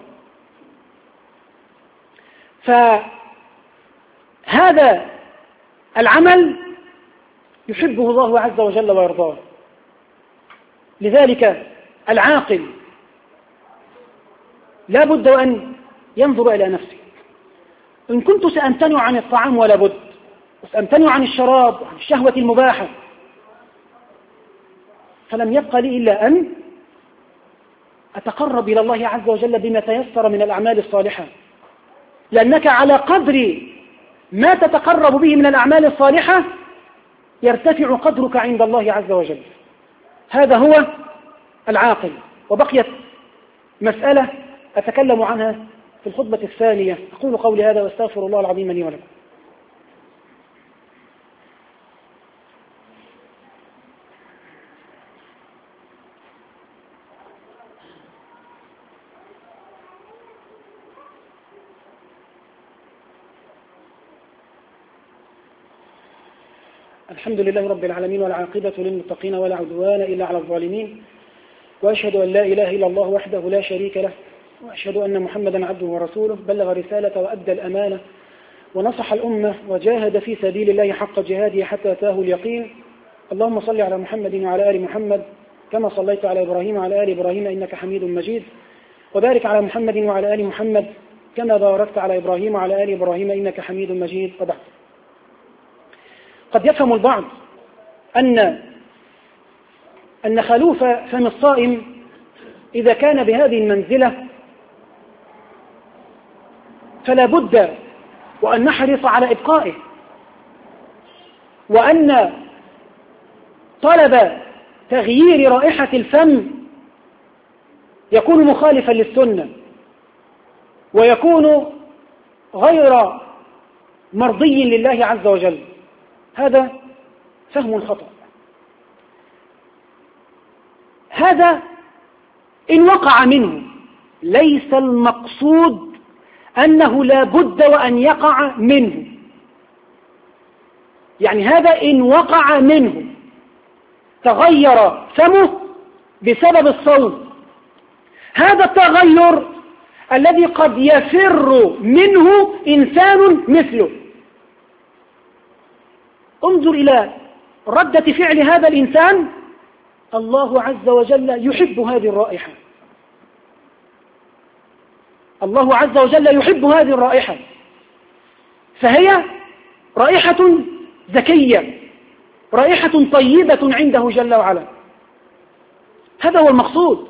فهذا العمل يحبه الله عز وجل ويرضاه. لذلك العاقل لا بد أن ينظر إلى نفسه. إن كنت سأمتنع عن الطعام ولا بد، وسأمتنع عن الشراب وعن الشهوة المباحة، فلم يبقى لي إلا أن أتقرب إلى الله عز وجل بما تيسر من الأعمال الصالحة، لأنك على قدر ما تتقرب به من الأعمال الصالحة يرتفع قدرك عند الله عز وجل. هذا هو العاقل. وبقيت مسألة أتكلم عنها في الخطبة الثانية. أقول قولي هذا واستغفر الله العظيم لي ولكم. الحمد لله رب العالمين، والعاقبة للمتقين ولا عدوان إلا على الظالمين، وأشهد أن لا إله إلا الله وحده لا شريك له، وأشهد أن محمدا عبده ورسوله، بلغ رسالة وأدى الأمانة ونصح الأمة وجاهد في سبيل الله حق جهاده حتى أتاه اليقين. اللهم صل على محمد وعلى آل محمد كما صليت على إبراهيم وعلى آل إبراهيم إنك حميد مجيد، وبارك على محمد وعلى آل محمد كما باركت على إبراهيم وعلى آل إبراهيم إنك حميد مجيد. وبعد، قد يفهم البعض أن أن خلوف فم الصائم إذا كان بهذه المنزلة فلا بد وأن نحرص على إبقائه، وأن طلب تغيير رائحة الفم يكون مخالفا للسنة ويكون غير مرضي لله عز وجل. هذا فهم خطأ. هذا إن وقع منه ليس المقصود أنه لا بد وأن يقع منه، يعني هذا إن وقع منه تغير فمه بسبب الصوم، هذا التغير الذي قد يفر منه إنسان مثله. انظر إلى ردة فعل هذا الإنسان، الله عز وجل يحب هذه الرائحة، الله عز وجل يحب هذه الرائحة، فهي رائحة زكية، رائحة طيبة عنده جل وعلا. هذا هو المقصود.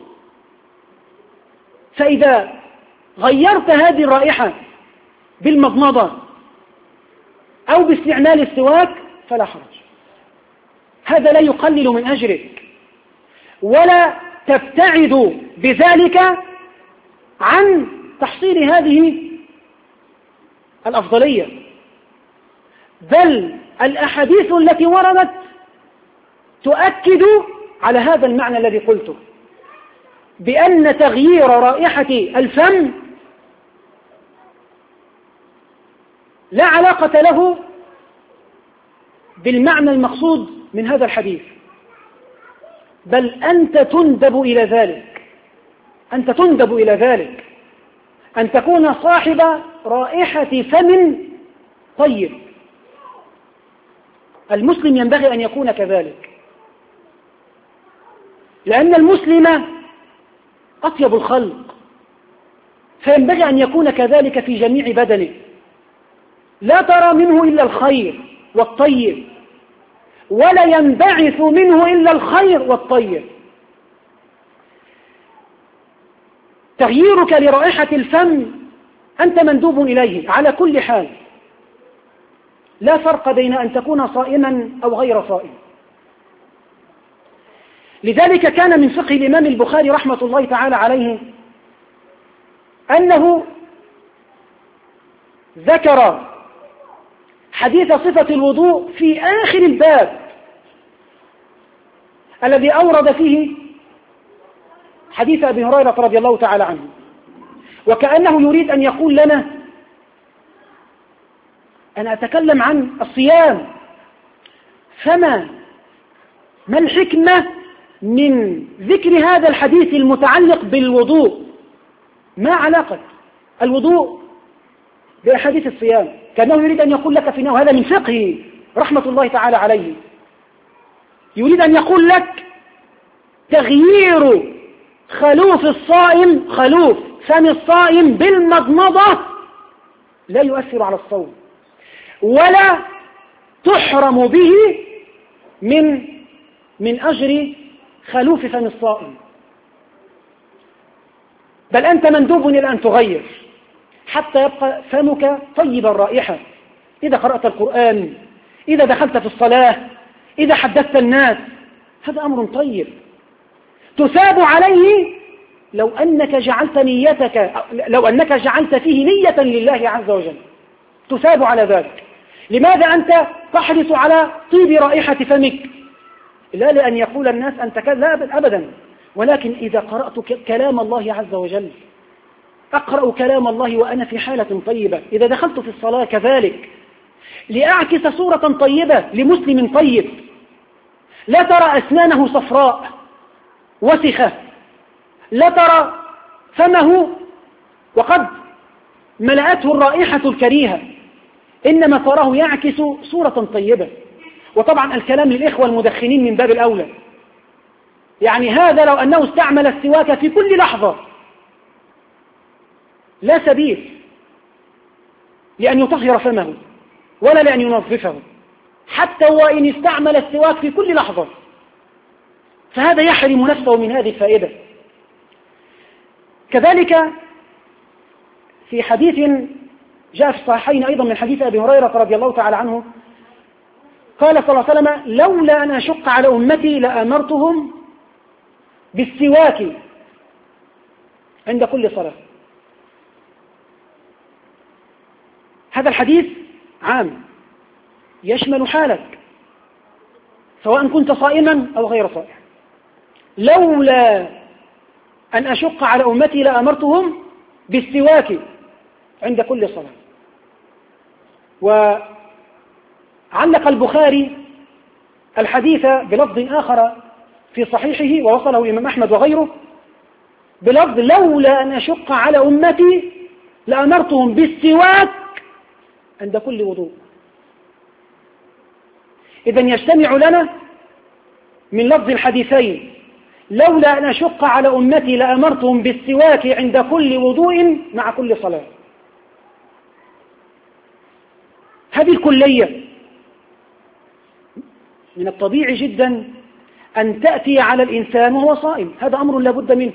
فإذا غيرت هذه الرائحة بالمضمضة أو باستعمال السواك فلا حرج، هذا لا يقلل من أجرك. ولا تبتعد بذلك عن تحصيل هذه الأفضلية، بل الأحاديث التي وردت تؤكد على هذا المعنى الذي قلته، بأن تغيير رائحة الفم لا علاقة له بالمعنى المقصود من هذا الحديث، بل أنت تندب إلى ذلك، أنت تندب إلى ذلك أن تكون صاحب رائحة فم طيب. المسلم ينبغي أن يكون كذلك، لأن المسلم أطيب الخلق، فينبغي أن يكون كذلك في جميع بدنه، لا ترى منه إلا الخير والطيب، ولا ينبعث منه إلا الخير والطيب. تغييرك لرائحة الفم أنت مندوب إليه على كل حال، لا فرق بين أن تكون صائما أو غير صائم. لذلك كان من فقه الإمام البخاري رحمة الله تعالى عليه أنه ذكر حديث صفة الوضوء في آخر الباب الذي أورد فيه حديث أبي هريرة رضي الله تعالى عنه، وكأنه يريد أن يقول لنا أنا أتكلم عن الصيام، فما ما الحكمة من ذكر هذا الحديث المتعلق بالوضوء؟ ما علاقة الوضوء بأحاديث الصيام؟ كأنه يريد أن يقول لك في نوع هذا من فقهه رحمة الله تعالى عليه، يريد أن يقول لك تغيير خلوف الصائم خلوف فم الصائم بالمضمضة لا يؤثر على الصوم، ولا تحرم به من من أجر خلوف فم الصائم، بل أنت مندوب إلى أن تغير حتى يبقى فمك طيب الرائحة، إذا قرأت القرآن، إذا دخلت في الصلاة، إذا حدثت الناس، هذا أمر طيب تثاب عليه لو أنك جعلت نيتك لو أنك جعلت فيه نية لله عز وجل، تثاب على ذلك. لماذا أنت تحرص على طيب رائحة فمك؟ لا لأن يقول الناس أنت كذا، لا أبدا، ولكن إذا قرأت كلام الله عز وجل، أقرأ كلام الله وأنا في حالة طيبة، إذا دخلت في الصلاة كذلك، لأعكس صورة طيبة لمسلم طيب، لا ترى أسنانه صفراء وسخة، لا ترى فمه وقد ملأته الرائحة الكريهة، إنما تراه يعكس صورة طيبة. وطبعا الكلام للإخوة المدخنين من باب الأولى، يعني هذا لو أنه استعمل السواك في كل لحظة لا سبيل لأن يطهر فمه ولا لأن ينظفه، حتى وإن استعمل السواك في كل لحظة، فهذا يحرم نفسه من هذه الفائدة. كذلك في حديث جاء في الصحيحين أيضا من حديث أبي هريرة رضي الله تعالى عنه، قال صلى الله عليه وسلم: لولا أن أشق على أمتي لأمرتهم بالسواك عند كل صلاة. هذا الحديث عام يشمل حالك سواء كنت صائما أو غير صائم. لولا أن أشق على أمتي لأمرتهم بالسواك عند كل صلاة. وعلق البخاري الحديث بلفظ آخر في صحيحه ووصله الإمام أحمد وغيره بلفظ: لولا أن أشق على أمتي لأمرتهم بالسواك عند كل وضوء. إذن يجتمع لنا من لفظ الحديثين: لولا أن أشق على أمتي لأمرتهم بالسواك عند كل وضوء مع كل صلاة. هذه الكلية من الطبيعي جدا أن تأتي على الإنسان وهو صائم، هذا أمر لا بد منه.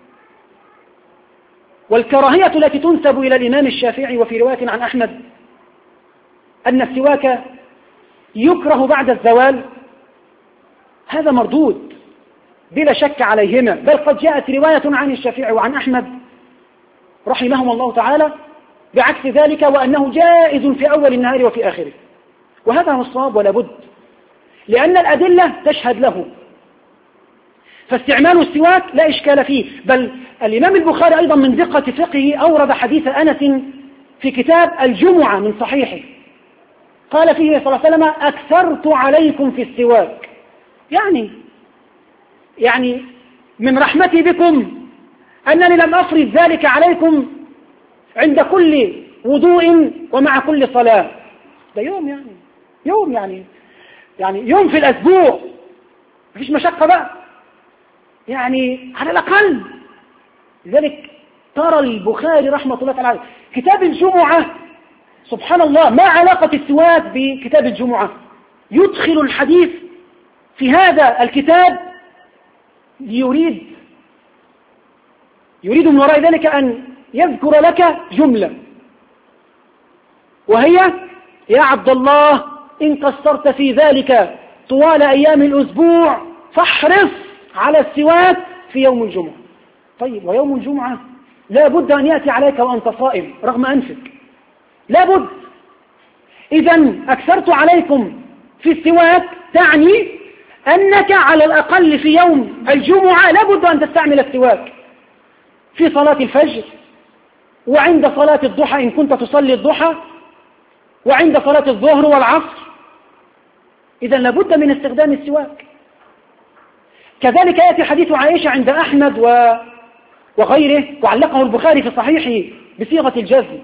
والكراهية التي تنسب إلى الإمام الشافعي وفي رواية عن أحمد أن السواك يكره بعد الزوال، هذا مردود، بلا شك عليهما، بل قد جاءت رواية عن الشافعي وعن أحمد رحمهم الله تعالى بعكس ذلك، وأنه جائز في أول النهار وفي آخره، وهذا هو الصواب ولا بد، لأن الأدلة تشهد له. فاستعمال السواك لا إشكال فيه، بل الإمام البخاري أيضا من دقة فقهه أورد حديث أنس في كتاب الجمعة من صحيحه، قال فيه صلى الله عليه وسلم: أكثرت عليكم في السواك، يعني يعني من رحمتي بكم أنني لم أفرض ذلك عليكم عند كل وضوء ومع كل صلاة. ده يوم يعني يوم يعني يعني يوم في الأسبوع، مفيش مشقة بقى، يعني على الأقل. لذلك ترى البخاري رحمة الله تعالى كتاب الجمعة، سبحان الله، ما علاقة السواك بكتاب الجمعة؟ يدخل الحديث في هذا الكتاب يريد يريد من وراء ذلك أن يذكر لك جملة، وهي: يا عبد الله إن قصرت في ذلك طوال أيام الأسبوع فاحرص على السواك في يوم الجمعة. طيب، ويوم الجمعة لا بد أن يأتي عليك وأنت صائم رغم أنفك، لا بد. إذن أكثرت عليكم في السواك تعني أنك على الأقل في يوم الجمعة لا بد أن تستعمل السواك في صلاة الفجر، وعند صلاة الضحى إن كنت تصلي الضحى، وعند صلاة الظهر والعصر. إذن لابد من استخدام السواك. كذلك يأتي حديث عائشة عند أحمد وغيره، وعلقه البخاري في صحيحه بصيغة الجزم.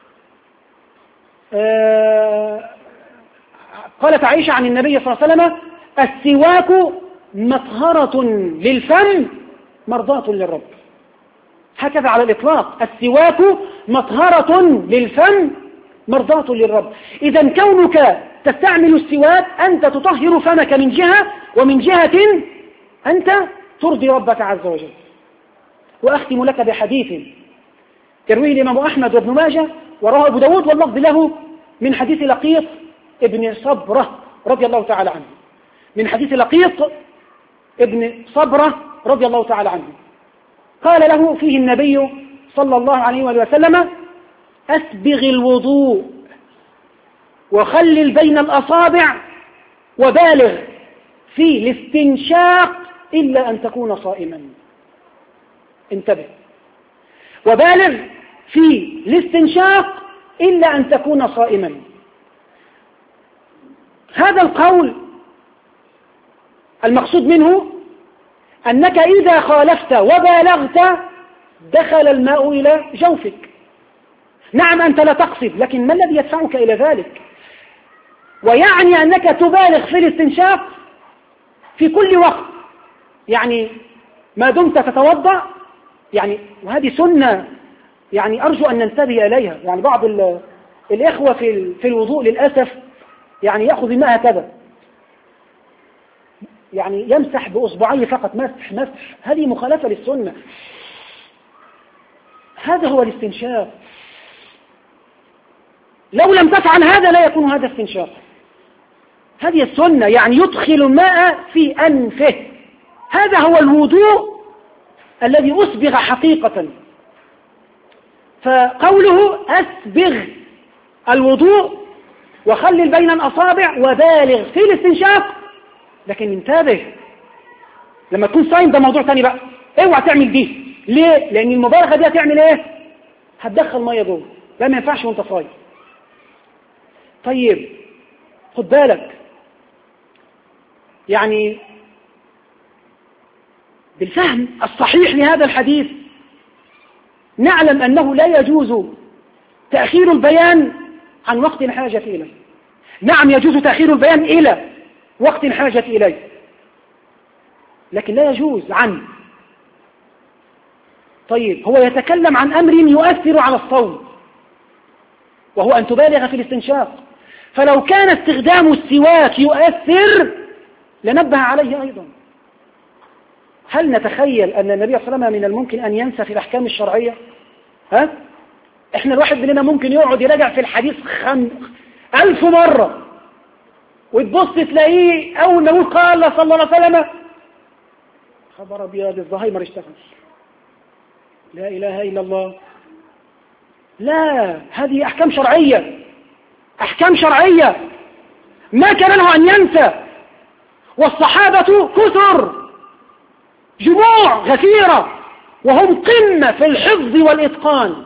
آه قالت عائشة عن النبي صلى الله عليه وسلم: السواك مطهرة للفم مرضاة للرب. هكذا على الإطلاق، السواك مطهرة للفم مرضاة للرب. إذا كونك تستعمل السواك أنت تطهر فمك من جهة، ومن جهة أنت ترضي ربك عز وجل. وأختم لك بحديث يرويه الإمام أحمد وابن ماجه ورواه أبو داود واللفظ له، من حديث لقيط ابن صبرة رضي الله تعالى عنه، من حديث لقيط ابن صبرة رضي الله تعالى عنه، قال له فيه النبي صلى الله عليه وسلم: أسبغ الوضوء وخلل بين الأصابع وبالغ في الاستنشاق إلا أن تكون صائما. انتبه، وبالغ في الاستنشاق إلا أن تكون صائما. هذا القول المقصود منه أنك إذا خالفت وبالغت دخل الماء إلى جوفك. نعم أنت لا تقصد، لكن ما الذي يدفعك إلى ذلك؟ ويعني أنك تبالغ في الاستنشاق في كل وقت، يعني ما دمت تتوضأ، يعني وهذه سنة يعني أرجو أن ننتبه إليها. يعني بعض الإخوة في في الوضوء للأسف يعني يأخذ الماء هكذا، يعني يمسح بأصبعيه فقط، مسح مسح، هذه مخالفة للسنة. هذا هو الاستنشاق. لو لم تفعل هذا لا يكون هذا استنشاق. هذه السنة، يعني يدخل الماء في أنفه. هذا هو الوضوء الذي أسبغ حقيقة. فقوله أسبغ الوضوء وخلل بين الأصابع وبالغ في الاستنشاق، لكن انتبه لما تكون صايم ده موضوع ثاني بقى، اوعى تعمل دي. ليه؟ لأن المبالغة دي هتعمل ايه؟ هتدخل مية جوه، ده ما ينفعش وانت صايم. طيب خد بالك، يعني بالفهم الصحيح لهذا الحديث نعلم أنه لا يجوز تأخير البيان عن وقت الحاجة إليه. نعم يجوز تأخير البيان إلى وقت الحاجة إليه، لكن لا يجوز عنه. طيب هو يتكلم عن أمر يؤثر على الصوم، وهو أن تبالغ في الاستنشاق، فلو كان استخدام السواك يؤثر لنبه عليه أيضا. هل نتخيل أن النبي صلى الله عليه وسلم من الممكن أن ينسى في الأحكام الشرعية؟ ها؟ إحنا الواحد مننا ممكن يقعد يراجع في الحديث خم... ألف مرة، وتبص تلاقيه أول ما يقول قال صلى الله عليه وسلم خبر أبيض الزهايمر اشتغل. لا إله إلا الله. لا، هذه أحكام شرعية، أحكام شرعية ما كان له أن ينسى. والصحابة كثر، جموع غفيرة، وهم قمة في الحفظ والإتقان.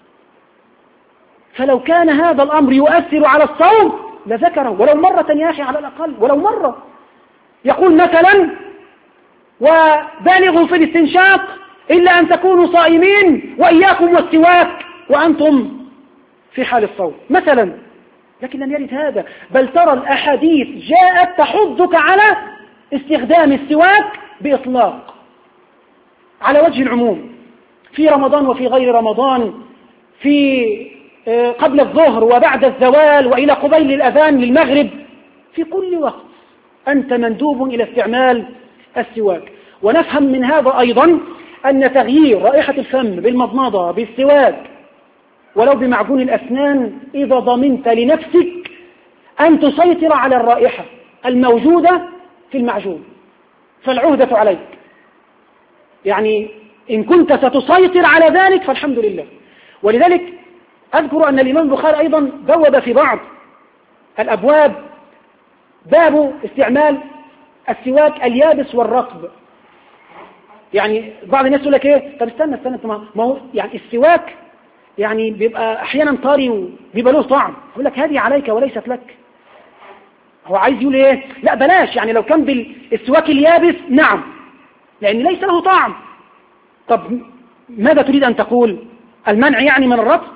فلو كان هذا الأمر يؤثر على الصوم لذكره ولو مرة يا أخي، على الأقل ولو مرة. يقول مثلا: وبالغوا في الاستنشاق إلا أن تكونوا صائمين وإياكم والسواك وأنتم في حال الصوم مثلا. لكن لم يرد هذا، بل ترى الأحاديث جاءت تحضك على استخدام السواك بإطلاق على وجه العموم، في رمضان وفي غير رمضان، في قبل الظهر وبعد الزوال وإلى قبيل الأذان للمغرب، في كل وقت أنت مندوب إلى استعمال السواك. ونفهم من هذا أيضا أن تغيير رائحة الفم بالمضمضة بالسواك ولو بمعجون الأسنان إذا ضمنت لنفسك أن تسيطر على الرائحة الموجودة في المعجون فالعهدة عليك. يعني إن كنت ستسيطر على ذلك فالحمد لله. ولذلك أذكر أن الإمام البخاري أيضا بوب في بعض الأبواب باب استعمال السواك اليابس والرطب. يعني بعض الناس يقول لك ايه، طب استنى استنى ما هو يعني السواك يعني بيبقى احيانا طري وبيبقى له طعم، يقول لك هذه عليك وليست لك. هو عايز يقول ايه؟ لا بلاش، يعني لو كان بالسواك اليابس نعم لان ليس له طعم. طب ماذا تريد ان تقول؟ المنع يعني من الرطب؟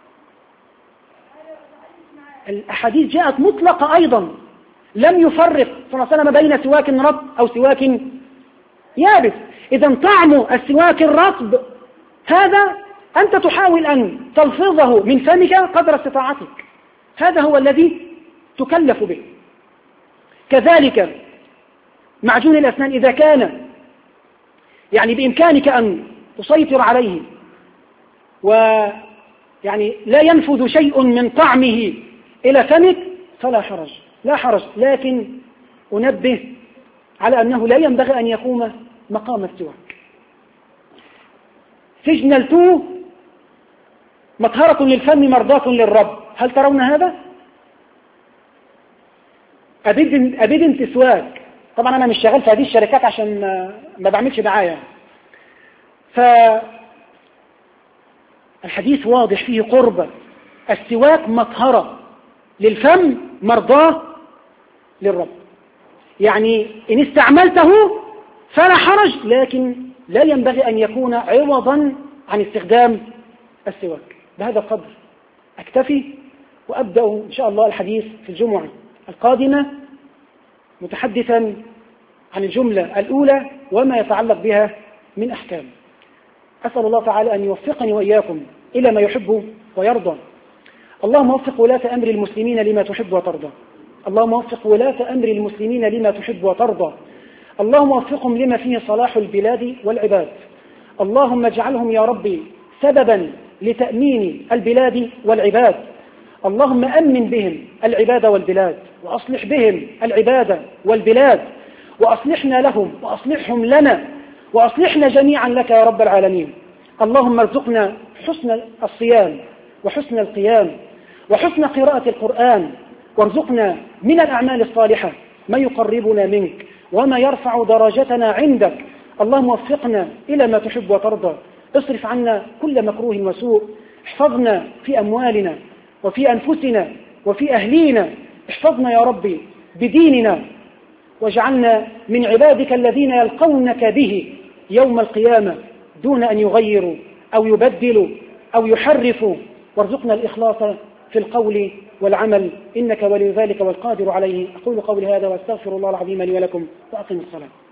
الاحاديث جاءت مطلقه ايضا، لم يفرق صلى الله عليه وسلم بين سواك رطب او سواك يابس. إذا طعم السواك الرطب هذا أنت تحاول أن تلفظه من فمك قدر استطاعتك، هذا هو الذي تكلف به. كذلك معجون الأسنان إذا كان يعني بإمكانك أن تسيطر عليه ويعني لا ينفذ شيء من طعمه إلى فمك فلا حرج، لا حرج. لكن أنبه على أنه لا ينبغي أن يقوم مقام السواك. سجنلتوه مطهرة للفم مرضاة للرب، هل ترون هذا؟ أبيد أبيد انت سواك. طبعا أنا مش شغال في هذه الشركات عشان ما بعملش دعاية. فالحديث واضح فيه قربة، السواك مطهرة للفم مرضاة للرب. يعني إن استعملته فلا حرج، لكن لا ينبغي أن يكون عوضا عن استخدام السواك. بهذا القدر أكتفي، وأبدأ إن شاء الله الحديث في الجمعة القادمة متحدثا عن الجملة الأولى وما يتعلق بها من أحكام. أسأل الله تعالى أن يوفقني وإياكم إلى ما يحب ويرضى. اللهم وفق ولاة أمر المسلمين لما تحب وترضى. اللهم وفق ولاة أمر المسلمين لما تحب وترضى. اللهم وفقهم لما فيه صلاح البلاد والعباد. اللهم اجعلهم يا ربي سببا لتأمين البلاد والعباد. اللهم أمن بهم العباد والبلاد، وأصلح بهم العباد والبلاد، وأصلحنا لهم وأصلحهم لنا، وأصلحنا جميعا لك يا رب العالمين. اللهم ارزقنا حسن الصيام وحسن القيام وحسن قراءة القرآن، وارزقنا من الأعمال الصالحة ما يقربنا منك وما يرفع درجتنا عندك. اللهم وفقنا إلى ما تحب وترضى. اصرف عنا كل مكروه وسوء. احفظنا في أموالنا وفي أنفسنا وفي أهلينا. احفظنا يا ربي بديننا، واجعلنا من عبادك الذين يلقونك به يوم القيامة دون أن يغيروا أو يبدلوا أو يحرفوا. وارزقنا الإخلاص في القول والعمل، إنك ولي ذلك والقادر عليه. أقول قولي هذا وأستغفر الله العظيم لي ولكم، وأقم الصلاة.